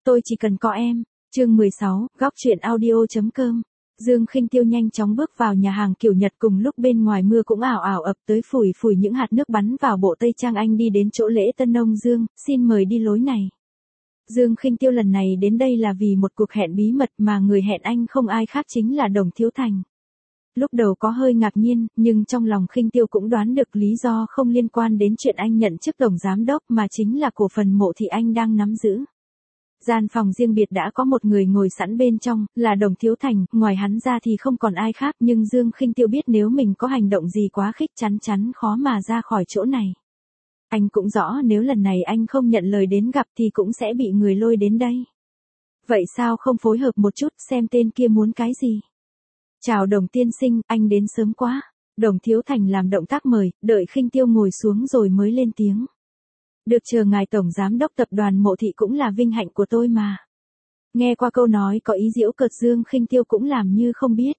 Tôi chỉ cần có em. Chương 16, góc truyện audio.com. Dương Khinh Tiêu nhanh chóng bước vào nhà hàng kiểu Nhật cùng lúc bên ngoài mưa cũng ảo ảo ập tới phủi phủi những hạt nước bắn vào bộ tây trang anh đi đến chỗ lễ tân ông Dương, xin mời đi lối này. Dương Khinh Tiêu lần này đến đây là vì một cuộc hẹn bí mật mà người hẹn anh không ai khác chính là Đồng Thiếu Thành. Lúc đầu có hơi ngạc nhiên, nhưng trong lòng Khinh Tiêu cũng đoán được lý do không liên quan đến chuyện anh nhận chức tổng giám đốc mà chính là cổ phần Mộ Thị anh đang nắm giữ. Gian phòng riêng biệt đã có một người ngồi sẵn bên trong, là Đồng Thiếu Thành, ngoài hắn ra thì không còn ai khác, nhưng Dương Khinh Tiêu biết nếu mình có hành động gì quá khích chắn khó mà ra khỏi chỗ này. Anh cũng rõ nếu lần này anh không nhận lời đến gặp thì cũng sẽ bị người lôi đến đây. Vậy sao không phối hợp một chút xem tên kia muốn cái gì? Chào Đồng tiên sinh, anh đến sớm quá. Đồng Thiếu Thành làm động tác mời, đợi Khinh Tiêu ngồi xuống rồi mới lên tiếng. Được chờ ngài tổng giám đốc tập đoàn Mộ Thị cũng là vinh hạnh của tôi mà. Nghe qua câu nói có ý giễu cợt Dương Khinh Tiêu cũng làm như không biết.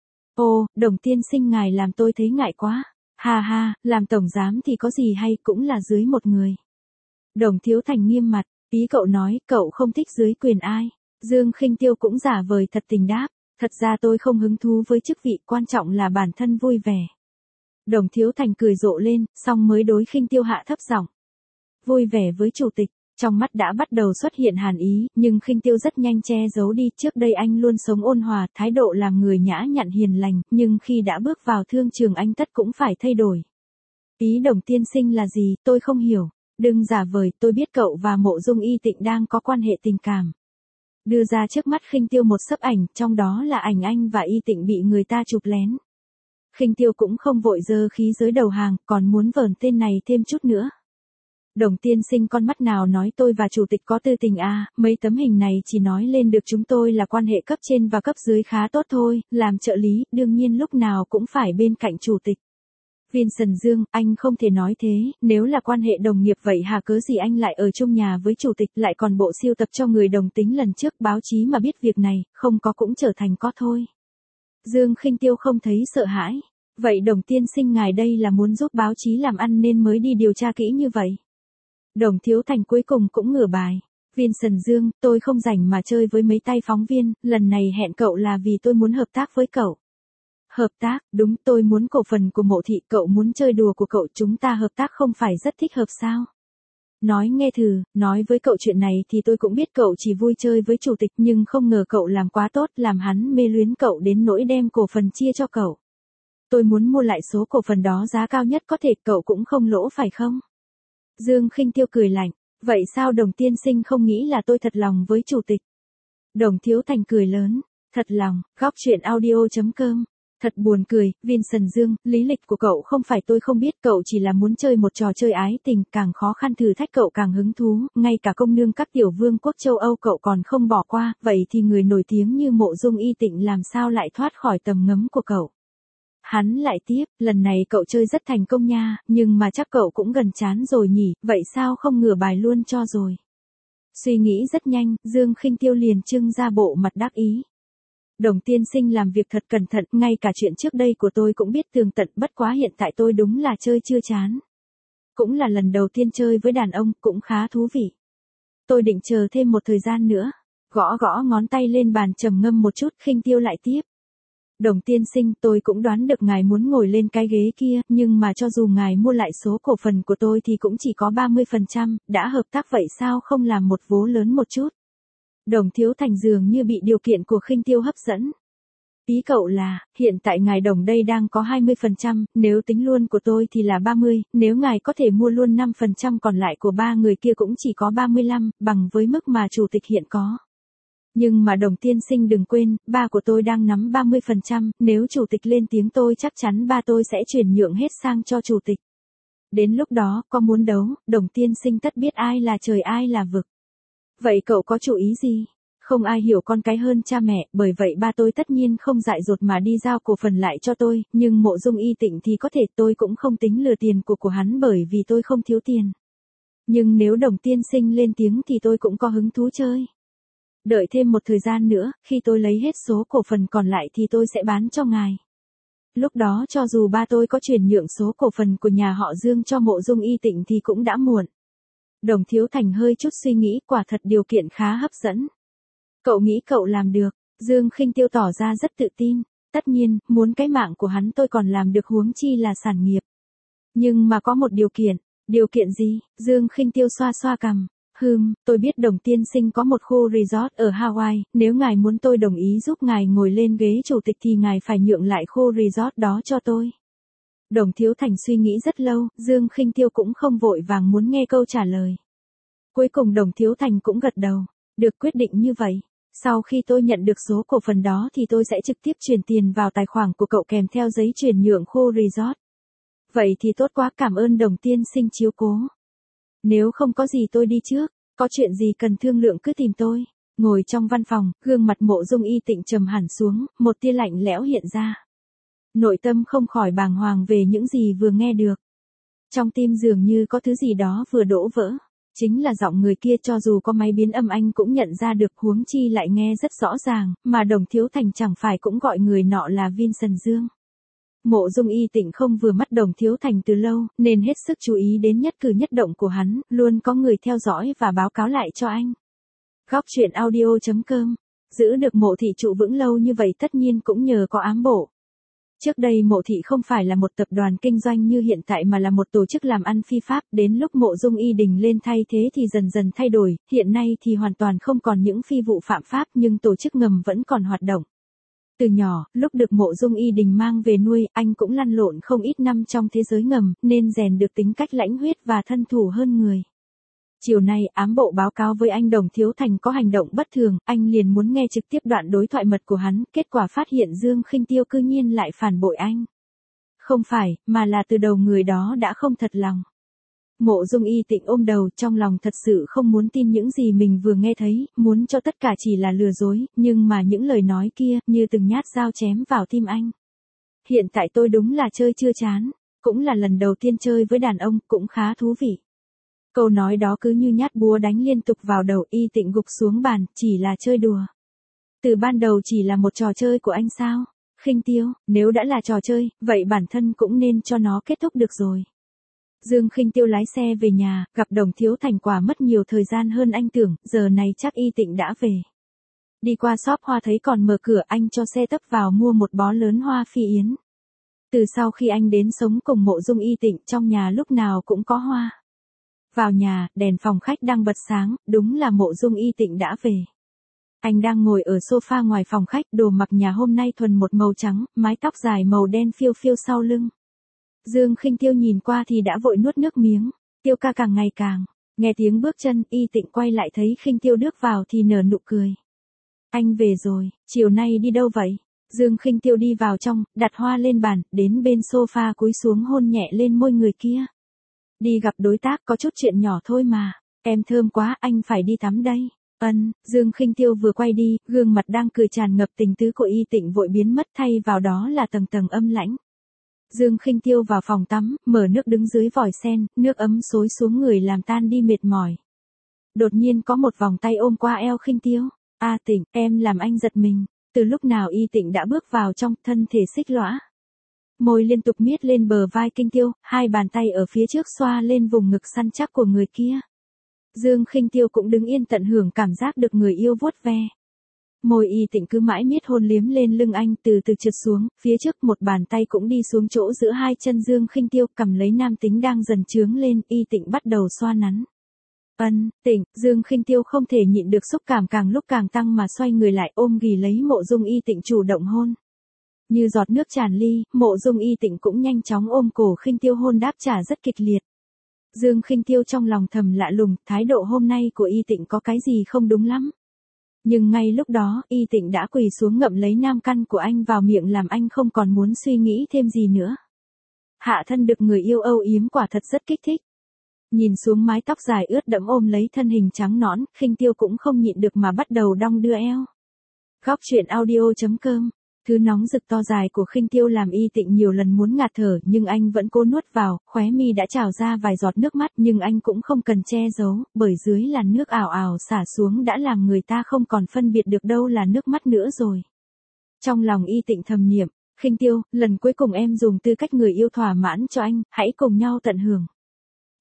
Ồ, Đồng tiên sinh ngài làm tôi thấy ngại quá. Ha ha, làm tổng giám thì có gì hay cũng là dưới một người. Đồng Thiếu Thành nghiêm mặt, ý cậu nói cậu không thích dưới quyền ai. Dương Khinh Tiêu cũng giả vời thật tình đáp. Thật ra tôi không hứng thú với chức vị, quan trọng là bản thân vui vẻ. Đồng Thiếu Thành cười rộ lên, xong mới đối Khinh Tiêu hạ thấp giọng. Vui vẻ với chủ tịch, trong mắt đã bắt đầu xuất hiện hàn ý, nhưng Khinh Tiêu rất nhanh che giấu đi. Trước đây anh luôn sống ôn hòa, thái độ làm người nhã nhặn hiền lành, nhưng khi đã bước vào thương trường anh tất cũng phải thay đổi. Ý Đồng tiên sinh là gì, tôi không hiểu. Đừng giả vời, tôi biết cậu và Mộ Dung Y Tịnh đang có quan hệ tình cảm. Đưa ra trước mắt Khinh Tiêu một xấp ảnh, trong đó là ảnh anh và Y Tịnh bị người ta chụp lén. Khinh Tiêu cũng không vội giơ khí giới đầu hàng, còn muốn vờn tên này thêm chút nữa. Đồng tiên sinh con mắt nào nói tôi và chủ tịch có tư tình à, mấy tấm hình này chỉ nói lên được chúng tôi là quan hệ cấp trên và cấp dưới khá tốt thôi, làm trợ lý, đương nhiên lúc nào cũng phải bên cạnh chủ tịch. Vincent Dương, anh không thể nói thế, nếu là quan hệ đồng nghiệp vậy hà cớ gì anh lại ở chung nhà với chủ tịch lại còn bộ siêu tập cho người đồng tính lần trước báo chí mà biết việc này, không có cũng trở thành có thôi. Dương Khinh Tiêu không thấy sợ hãi. Vậy Đồng tiên sinh ngài đây là muốn giúp báo chí làm ăn nên mới đi điều tra kỹ như vậy. Đồng Thiếu Thành cuối cùng cũng ngửa bài. Vincent Dương, tôi không rảnh mà chơi với mấy tay phóng viên, lần này hẹn cậu là vì tôi muốn hợp tác với cậu. Hợp tác, đúng, tôi muốn cổ phần của Mộ Thị, cậu muốn chơi đùa của cậu, chúng ta hợp tác không phải rất thích hợp sao? Nói nghe thử, nói với cậu chuyện này thì tôi cũng biết cậu chỉ vui chơi với chủ tịch nhưng không ngờ cậu làm quá tốt, làm hắn mê luyến cậu đến nỗi đem cổ phần chia cho cậu. Tôi muốn mua lại số cổ phần đó giá cao nhất có thể, cậu cũng không lỗ phải không? Dương Khinh Tiêu cười lạnh, vậy sao Đồng tiên sinh không nghĩ là tôi thật lòng với chủ tịch? Đồng Thiếu Thành cười lớn, thật lòng, góc truyện audio.com. Thật buồn cười, Vincent Dương, lý lịch của cậu không phải tôi không biết, cậu chỉ là muốn chơi một trò chơi ái tình, càng khó khăn thử thách cậu càng hứng thú, ngay cả công nương các tiểu vương quốc châu Âu cậu còn không bỏ qua, vậy thì người nổi tiếng như Mộ Dung Y Tịnh làm sao lại thoát khỏi tầm ngấm của cậu? Hắn lại tiếp, lần này cậu chơi rất thành công nha, nhưng mà chắc cậu cũng gần chán rồi nhỉ, vậy sao không ngửa bài luôn cho rồi? Suy nghĩ rất nhanh, Dương Khinh Tiêu liền trưng ra bộ mặt đắc ý. Đồng tiên sinh làm việc thật cẩn thận, ngay cả chuyện trước đây của tôi cũng biết tường tận, bất quá hiện tại tôi đúng là chơi chưa chán. Cũng là lần đầu tiên chơi với đàn ông, cũng khá thú vị. Tôi định chờ thêm một thời gian nữa. Gõ gõ ngón tay lên bàn trầm ngâm một chút, Khinh Tiêu lại tiếp. Đồng tiên sinh, tôi cũng đoán được ngài muốn ngồi lên cái ghế kia, nhưng mà cho dù ngài mua lại số cổ phần của tôi thì cũng chỉ có 30%, đã hợp tác vậy sao không làm một vố lớn một chút? Đồng Thiếu Thành dường như bị điều kiện của Khinh Tiêu hấp dẫn. Ý cậu là, hiện tại ngài Đồng đây đang có 20%, nếu tính luôn của tôi thì là 30, nếu ngài có thể mua luôn 5% còn lại của ba người kia cũng chỉ có 35, bằng với mức mà chủ tịch hiện có. Nhưng mà Đồng tiên sinh đừng quên, ba của tôi đang nắm 30%, nếu chủ tịch lên tiếng tôi chắc chắn ba tôi sẽ chuyển nhượng hết sang cho chủ tịch. Đến lúc đó, có muốn đấu, Đồng tiên sinh tất biết ai là trời ai là vực. Vậy cậu có chủ ý gì? Không ai hiểu con cái hơn cha mẹ, bởi vậy ba tôi tất nhiên không dại dột mà đi giao cổ phần lại cho tôi, nhưng Mộ Dung Y Tịnh thì có thể tôi cũng không tính lừa tiền của hắn bởi vì tôi không thiếu tiền. Nhưng nếu Đồng tiên sinh lên tiếng thì tôi cũng có hứng thú chơi. Đợi thêm một thời gian nữa, khi tôi lấy hết số cổ phần còn lại thì tôi sẽ bán cho ngài. Lúc đó cho dù ba tôi có chuyển nhượng số cổ phần của nhà họ Dương cho Mộ Dung Y Tịnh thì cũng đã muộn. Đồng Thiếu Thành hơi chút suy nghĩ, quả thật điều kiện khá hấp dẫn. Cậu nghĩ cậu làm được, Dương Khinh Tiêu tỏ ra rất tự tin, tất nhiên, muốn cái mạng của hắn tôi còn làm được huống chi là sản nghiệp. Nhưng mà có một điều kiện gì? Dương Khinh Tiêu xoa xoa cằm. Tôi biết Đồng tiên sinh có một khu resort ở Hawaii, nếu ngài muốn tôi đồng ý giúp ngài ngồi lên ghế chủ tịch thì ngài phải nhượng lại khu resort đó cho tôi. Đồng Thiếu Thành suy nghĩ rất lâu, Dương Khinh Tiêu cũng không vội vàng muốn nghe câu trả lời. Cuối cùng Đồng Thiếu Thành cũng gật đầu, được, quyết định như vậy. Sau khi tôi nhận được số cổ phần đó thì tôi sẽ trực tiếp chuyển tiền vào tài khoản của cậu kèm theo giấy chuyển nhượng khu resort. Vậy thì tốt quá, cảm ơn Đồng tiên sinh chiếu cố. Nếu không có gì tôi đi trước, có chuyện gì cần thương lượng cứ tìm tôi. Ngồi trong văn phòng, gương mặt Mộ Dung Y Tịnh trầm hẳn xuống, một tia lạnh lẽo hiện ra. Nội tâm không khỏi bàng hoàng về những gì vừa nghe được. Trong tim dường như có thứ gì đó vừa đổ vỡ. Chính là giọng người kia, cho dù có máy biến âm anh cũng nhận ra được, huống chi lại nghe rất rõ ràng, mà Đồng Thiếu Thành chẳng phải cũng gọi người nọ là Vincent Dương. Mộ Dung Y Tịnh không vừa mắt Đồng Thiếu Thành từ lâu, nên hết sức chú ý đến nhất cử nhất động của hắn, luôn có người theo dõi và báo cáo lại cho anh. Góc truyện audio.com. Giữ được Mộ thị trụ vững lâu như vậy tất nhiên cũng nhờ có ám bộ. Trước đây Mộ thị không phải là một tập đoàn kinh doanh như hiện tại mà là một tổ chức làm ăn phi pháp, đến lúc Mộ Dung Y Đình lên thay thế thì dần dần thay đổi, hiện nay thì hoàn toàn không còn những phi vụ phạm pháp nhưng tổ chức ngầm vẫn còn hoạt động. Từ nhỏ, lúc được Mộ Dung Y Đình mang về nuôi, anh cũng lăn lộn không ít năm trong thế giới ngầm, nên rèn được tính cách lãnh huyết và thân thủ hơn người. Chiều nay, ám bộ báo cáo với anh Đồng Thiếu Thành có hành động bất thường, anh liền muốn nghe trực tiếp đoạn đối thoại mật của hắn, kết quả phát hiện Dương Khinh Tiêu cư nhiên lại phản bội anh. Không phải, mà là từ đầu người đó đã không thật lòng. Mộ Dung Y Tịnh ôm đầu, trong lòng thật sự không muốn tin những gì mình vừa nghe thấy, muốn cho tất cả chỉ là lừa dối, nhưng mà những lời nói kia, như từng nhát dao chém vào tim anh. Hiện tại tôi đúng là chơi chưa chán, cũng là lần đầu tiên chơi với đàn ông, cũng khá thú vị. Câu nói đó cứ như nhát búa đánh liên tục vào đầu. Y Tịnh gục xuống bàn, chỉ là chơi đùa. Từ ban đầu chỉ là một trò chơi của anh sao? Khinh Tiêu, nếu đã là trò chơi, vậy bản thân cũng nên cho nó kết thúc được rồi. Dương Khinh Tiêu lái xe về nhà, gặp Đồng Thiếu Thành quả mất nhiều thời gian hơn anh tưởng, giờ này chắc Y Tịnh đã về. Đi qua shop hoa thấy còn mở cửa, anh cho xe tấp vào mua một bó lớn hoa phi yến. Từ sau khi anh đến sống cùng Mộ Dung Y Tịnh, trong nhà lúc nào cũng có hoa. Vào nhà, đèn phòng khách đang bật sáng, đúng là Mộ Dung Y Tịnh đã về. Anh đang ngồi ở sofa ngoài phòng khách, đồ mặc nhà hôm nay thuần một màu trắng, mái tóc dài màu đen phiêu phiêu sau lưng. Dương Khinh Tiêu nhìn qua thì đã vội nuốt nước miếng, Tiêu ca càng ngày càng. Nghe tiếng bước chân, Y Tịnh quay lại thấy Khinh Tiêu bước vào thì nở nụ cười. Anh về rồi, chiều nay đi đâu vậy? Dương Khinh Tiêu đi vào trong, đặt hoa lên bàn, đến bên sofa cúi xuống hôn nhẹ lên môi người kia. Đi gặp đối tác, có chút chuyện nhỏ thôi mà. Em thơm quá, anh phải đi tắm đây. Dương Khinh Tiêu vừa quay đi, gương mặt đang cười tràn ngập tình tứ của Y Tịnh vội biến mất, thay vào đó là tầng tầng âm lãnh. Dương Khinh Tiêu vào phòng tắm, mở nước đứng dưới vòi sen, nước ấm xối xuống người làm tan đi mệt mỏi. Đột nhiên có một vòng tay ôm qua eo Khinh Tiêu. A Tịnh, em làm anh giật mình. Từ lúc nào Y Tịnh đã bước vào trong, thân thể xích lõa. Môi liên tục miết lên bờ vai Khinh Tiêu, hai bàn tay ở phía trước xoa lên vùng ngực săn chắc của người kia. Dương Khinh Tiêu cũng đứng yên tận hưởng cảm giác được người yêu vuốt ve. Môi Y Tịnh cứ mãi miết hôn liếm lên lưng anh, từ từ trượt xuống, phía trước một bàn tay cũng đi xuống chỗ giữa hai chân Dương Khinh Tiêu, cầm lấy nam tính đang dần chướng lên, Y Tịnh bắt đầu xoa nắn. Tịnh, Dương Khinh Tiêu không thể nhịn được xúc cảm càng lúc càng tăng mà xoay người lại ôm ghì lấy Mộ Dung Y Tịnh chủ động hôn. Như giọt nước tràn ly, Mộ Dung Y Tịnh cũng nhanh chóng ôm cổ Khinh Tiêu hôn đáp trả rất kịch liệt. Dương Khinh Tiêu trong lòng thầm lạ lùng, thái độ hôm nay của Y Tịnh có cái gì không đúng lắm. Nhưng ngay lúc đó, Y Tịnh đã quỳ xuống ngậm lấy nam căn của anh vào miệng làm anh không còn muốn suy nghĩ thêm gì nữa. Hạ thân được người yêu âu yếm quả thật rất kích thích. Nhìn xuống mái tóc dài ướt đẫm ôm lấy thân hình trắng nõn, Khinh Tiêu cũng không nhịn được mà bắt đầu đong đưa eo. Góc truyện audio.com. Thứ nóng rực to dài của Khinh Tiêu làm Y Tịnh nhiều lần muốn ngạt thở, nhưng anh vẫn cố nuốt vào, khóe mi đã trào ra vài giọt nước mắt, nhưng anh cũng không cần che giấu, bởi dưới làn nước ào ào xả xuống đã làm người ta không còn phân biệt được đâu là nước mắt nữa rồi. Trong lòng Y Tịnh thầm niệm, Khinh Tiêu, lần cuối cùng em dùng tư cách người yêu thỏa mãn cho anh, hãy cùng nhau tận hưởng.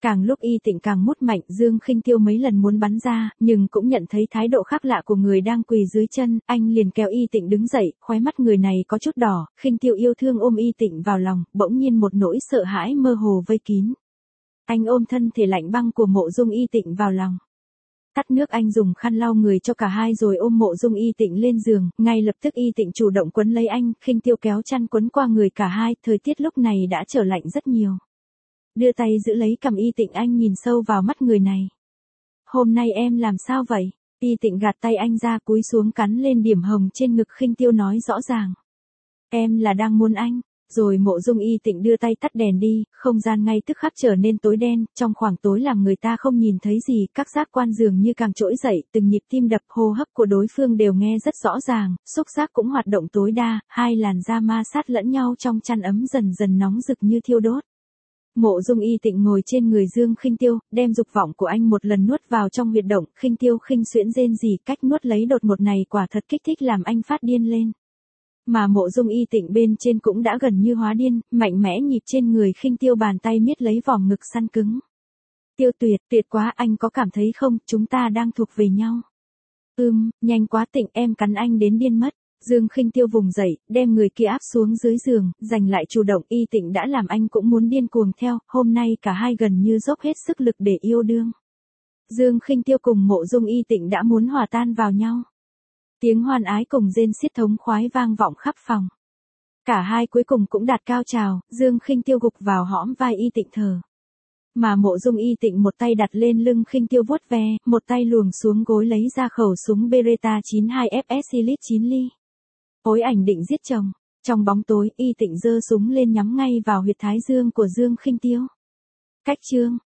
Càng lúc Y Tịnh càng mút mạnh, Dương Khinh Tiêu mấy lần muốn bắn ra, nhưng cũng nhận thấy thái độ khác lạ của người đang quỳ dưới chân, anh liền kéo Y Tịnh đứng dậy, khóe mắt người này có chút đỏ, Khinh Tiêu yêu thương ôm Y Tịnh vào lòng, bỗng nhiên một nỗi sợ hãi mơ hồ vây kín. Anh ôm thân thể lạnh băng của Mộ Dung Y Tịnh vào lòng. Tắt nước, anh dùng khăn lau người cho cả hai rồi ôm Mộ Dung Y Tịnh lên giường, ngay lập tức Y Tịnh chủ động quấn lấy anh, Khinh Tiêu kéo chăn quấn qua người cả hai, thời tiết lúc này đã trở lạnh rất nhiều. Đưa tay giữ lấy cằm Y Tịnh, anh nhìn sâu vào mắt người này. Hôm nay em làm sao vậy? Y Tịnh gạt tay anh ra, cúi xuống cắn lên điểm hồng trên ngực Khinh Tiêu, nói rõ ràng. Em là đang muốn anh. Rồi Mộ Dung Y Tịnh đưa tay tắt đèn đi, không gian ngay tức khắc trở nên tối đen, trong khoảng tối làm người ta không nhìn thấy gì, các giác quan dường như càng trỗi dậy, từng nhịp tim đập, hô hấp của đối phương đều nghe rất rõ ràng, xúc giác cũng hoạt động tối đa, hai làn da ma sát lẫn nhau trong chăn ấm dần dần nóng rực như thiêu đốt. Mộ Dung Y Tịnh ngồi trên người Dương Khinh Tiêu, đem dục vọng của anh một lần nuốt vào trong huyệt động, Khinh Tiêu khinh xuyễn rên rỉ, cách nuốt lấy đột ngột này quả thật kích thích làm anh phát điên lên. Mà Mộ Dung Y Tịnh bên trên cũng đã gần như hóa điên, mạnh mẽ nhịp trên người Khinh Tiêu, bàn tay miết lấy vòng ngực săn cứng. Tiêu Tuyệt, tuyệt quá, anh có cảm thấy không, chúng ta đang thuộc về nhau. Nhanh quá Tịnh, em cắn anh đến điên mất. Dương Khinh Tiêu vùng dậy, đem người kia áp xuống dưới giường, giành lại chủ động, Y Tịnh đã làm anh cũng muốn điên cuồng theo, hôm nay cả hai gần như dốc hết sức lực để yêu đương. Dương Khinh Tiêu cùng Mộ Dung Y Tịnh đã muốn hòa tan vào nhau. Tiếng hoan ái cùng rên xiết thống khoái vang vọng khắp phòng. Cả hai cuối cùng cũng đạt cao trào, Dương Khinh Tiêu gục vào hõm vai Y Tịnh thở. Mà Mộ Dung Y Tịnh một tay đặt lên lưng Khinh Tiêu vuốt ve, một tay luồng xuống gối lấy ra khẩu súng Beretta 92 FS Silit 9 ly. Ối ảnh định giết chồng. Trong bóng tối, Y Tịnh giơ súng lên nhắm ngay vào huyệt thái dương của Dương Khinh Tiêu. Cách chương